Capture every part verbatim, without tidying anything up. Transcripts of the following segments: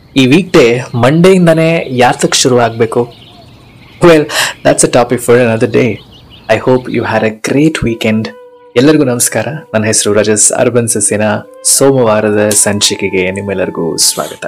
ಈ weak day ಮಂಡೆಯಿಂದನೇ ಯಾತಕ್ಕೆ ಶುರು ಆಗಬೇಕು? Well, that's a topic for another day. I hope you had a great weekend. ಎಲ್ಲರಿಗೂ ನಮಸ್ಕಾರ. ನನ್ನ ಹೆಸರು ರಜಸ್. ಅರ್ಬನ್ ಸಸ್ಸಿನ ಸೋಮವಾರದ ಸಂಚಿಕೆಗೆ ನಿಮ್ಮೆಲ್ಲರಿಗೂ ಸ್ವಾಗತ.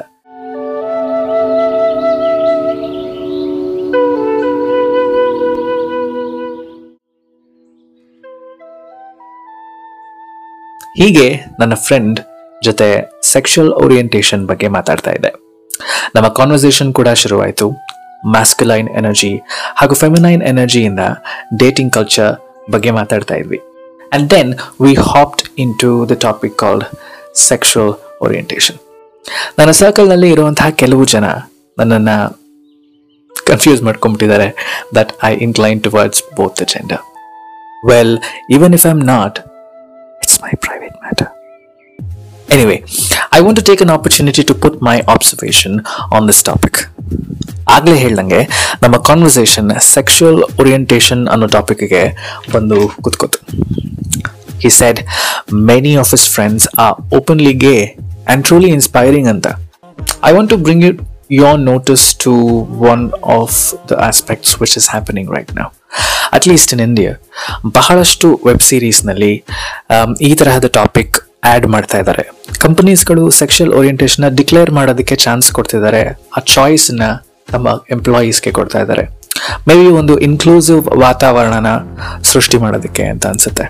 ಹೀಗೆ ನನ್ನ ಫ್ರೆಂಡ್ ಜೊತೆ ಸೆಕ್ಷುವಲ್ ಓರಿಯೆಂಟೇಷನ್ ಬಗ್ಗೆ ಮಾತಾಡ್ತಾ ಇದ್ದೆ. ನಮ್ಮ ಕಾನ್ವರ್ಸೇಷನ್ ಕೂಡ ಶುರುವಾಯಿತು. ಮ್ಯಾಸ್ಕ್ಯುಲೈನ್ ಎನರ್ಜಿ ಹಾಗೂ ಫೆಮಿನೈನ್ ಎನರ್ಜಿಯಿಂದ ಡೇಟಿಂಗ್ ಕಲ್ಚರ್ ಬಗ್ಗೆ ಮಾತಾಡ್ತಾ ಇದ್ವಿ. And then we hopped in to the topic called sexual orientation. ನನ್ನ ಸರ್ಕಲ್ನಲ್ಲಿ ಇರುವಂತಹ ಕೆಲವು ಜನ ನನ್ನನ್ನು ಕನ್ಫ್ಯೂಸ್ ಮಾಡ್ಕೊಂಡ್ಬಿಟ್ಟಿದ್ದಾರೆ that I incline towards both the gender. Well, even if I am not, it's my private matter. Anyway, I want to take an opportunity to put my observation on this topic. ಆಗ್ಲೇ ಹೇಳ್ದಂಗೆ ನಮ್ಮ conversation sexual orientation ಅನ್ನೋ ಟಾಪಿಕ್ಗೆ ಬಂದು ಕೂತ್ಕೋತು. He said many of his friends are openly gay and truly inspiring ಅಂತ. I want to bring you your notice to one of the aspects which is happening right now, at least in India. ಬಹಳಷ್ಟು web ಸೀರೀಸ್ನಲ್ಲಿ ಈ ತರಹದ topic add ಮಾಡ್ತಾ ಇದ್ದಾರೆ. ಕಂಪನೀಸ್ಗಳು ಸೆಕ್ಷುವಲ್ ಓರಿಯೆಂಟೇಷನ್ನ ಡಿಕ್ಲೇರ್ ಮಾಡೋದಕ್ಕೆ ಚಾನ್ಸ್ ಕೊಡ್ತಿದ್ದಾರೆ. ಆ ಚಾಯ್ಸನ್ನ ತಮ್ಮ ಎಂಪ್ಲಾಯೀಸ್ಗೆ ಕೊಡ್ತಾ ಇದ್ದಾರೆ. ಮೇ ಬಿ ಒಂದು ಇನ್ಕ್ಲೂಸಿವ್ ವಾತಾವರಣನ ಸೃಷ್ಟಿ ಮಾಡೋದಕ್ಕೆ ಅಂತ ಅನ್ಸುತ್ತೆ.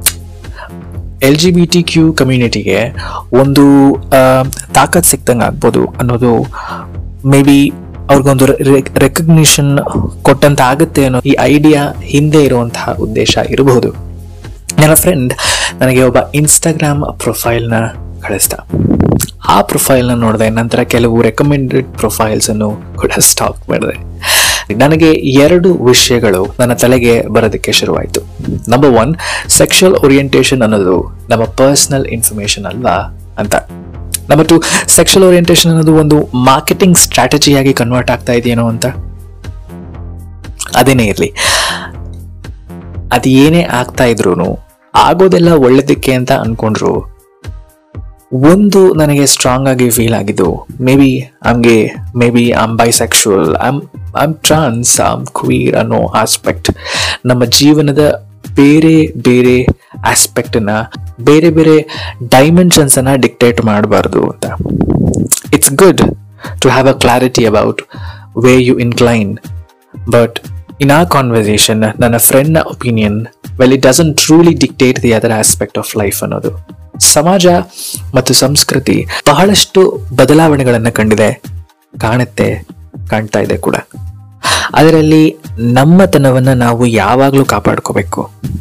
L G B T Q ಕಮ್ಯುನಿಟಿಗೆ ಒಂದು ತಾಕತ್ ಸಿಕ್ತಂಗೆ ಆಗ್ಬೋದು ಅನ್ನೋದು ಮೇ ಬಿ ಅವ್ರಿಗೊಂದು ರೆಕಗ್ನಿಷನ್ ಕೊಟ್ಟಂತ ಆಗುತ್ತೆ ಅನ್ನೋ ಈ ಐಡಿಯಾ ಹಿಂದೆ ಇರುವಂತಹ ಉದ್ದೇಶ ಇರಬಹುದು. ನನ್ನ ಫ್ರೆಂಡ್ ನನಗೆ ಒಬ್ಬ ಇನ್ಸ್ಟಾಗ್ರಾಮ್ ಪ್ರೊಫೈಲ್ನ ಕಳಿಸ್ದ. ಆ ಪ್ರೊಫೈಲ್ನ ನೋಡಿದೆ. ನಂತರ ಕೆಲವು ರೆಕಮೆಂಡೆಡ್ ಪ್ರೊಫೈಲ್ಸ್ ಅನ್ನು ಕೂಡ ಸ್ಟಾಕ್ ಮಾಡಿದೆ. ನನಗೆ ಎರಡು ವಿಷಯಗಳು ನನ್ನ ತಲೆಗೆ ಬರೋದಕ್ಕೆ ಶುರುವಾಯಿತು. ನಂಬರ್ ಒನ್, ಸೆಕ್ಷುವಲ್ ಓರಿಯೆಂಟೇಷನ್ ಅನ್ನೋದು ನಮ್ಮ ಪರ್ಸನಲ್ ಇನ್ಫಾರ್ಮೇಶನ್ ಅಲ್ವಾ ಅಂತ. ನಂಬರ್ ಟು, ಸೆಕ್ಷುವಲ್ ಓರಿಯೆಂಟೇಷನ್ ಅನ್ನೋದು ಒಂದು ಮಾರ್ಕೆಟಿಂಗ್ ಸ್ಟ್ರಾಟಜಿಯಾಗಿ ಕನ್ವರ್ಟ್ ಆಗ್ತಾ ಇದೆಯೇನೋ ಅಂತ. ಅದೇನೇ ಇರಲಿ, ಅದು ಏನೇ ಆಗ್ತಾ ಇದ್ರು ಆಗೋದೆಲ್ಲ ಒಳ್ಳೇದಕ್ಕೆ ಅಂತ ಅನ್ಕೊಂಡ್ರು. ಒಂದು ನನಗೆ ಸ್ಟ್ರಾಂಗ್ ಆಗಿ ಫೀಲ್ ಆಗಿದ್ದು, ಮೇ ಬಿ ಹಂಗೆ maybe am bisexual, am am trans, am queer ಅನ್ನೋ ಆಸ್ಪೆಕ್ಟ್ ನಮ್ಮ ಜೀವನದ ಬೇರೆ ಬೇರೆ ಆಸ್ಪೆಕ್ಟನ್ನ, ಬೇರೆ ಬೇರೆ ಡೈಮೆನ್ಷನ್ಸನ್ನು ಡಿಕ್ಟೇಟ್ ಮಾಡಬಾರ್ದು ಅಂತ. It's good to have a clarity about way you incline, but in ಆ ಕಾನ್ವರ್ಸೇಷನ್ ನನ್ನ ಫ್ರೆಂಡ್ನ opinion, well it doesn't truly dictate the other aspect of life ಅನ್ನೋದು. ಸಮಾಜ ಮತ್ತು ಸಂಸ್ಕೃತಿ ಬಹಳಷ್ಟು ಬದಲಾವಣೆಗಳನ್ನು ಕಂಡಿದೆ, ಕಾಣುತ್ತೆ, ಕಾಣ್ತಾ ಇದೆ ಕೂಡ. ಅದರಲ್ಲಿ ನಮ್ಮತನವನ್ನು ನಾವು ಯಾವಾಗಲೂ ಕಾಪಾಡ್ಕೋಬೇಕು.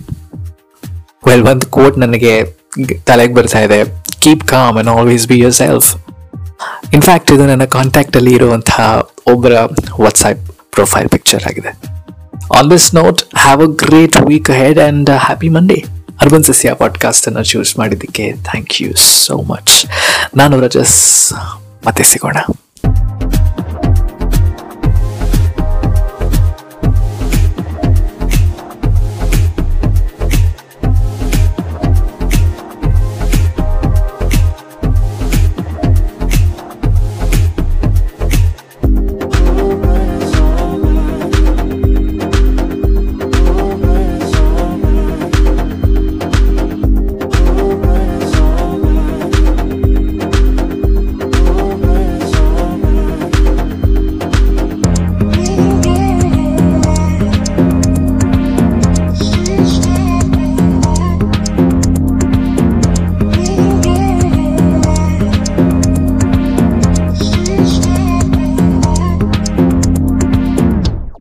ವೆಲ್, ಒಂದು ಕೋಟ್ ನನಗೆ ತಲೆಗೆ ಬರ್ತಾ ಇದೆ, keep calm and always be yourself. In fact ಇದು ನನ್ನ ಕಾಂಟ್ಯಾಕ್ಟಲ್ಲಿ ಇರುವಂತಹ ಒಬ್ಬರ ವಾಟ್ಸ್ಆ್ಯಪ್ ಪ್ರೊಫೈಲ್ ಪಿಕ್ಚರ್ ಆಗಿದೆ. On this note, have a great week ahead and happy Monday. Urban Sasya podcast ಅನ್ನು ಚೂಸ್ ಮಾಡಿದ್ದಕ್ಕೆ ಥ್ಯಾಂಕ್ ಯು ಸೋ ಮಚ್. ನಾನು ರಜಸ್, ಮತ್ತೆ ಸಿಗೋಣ.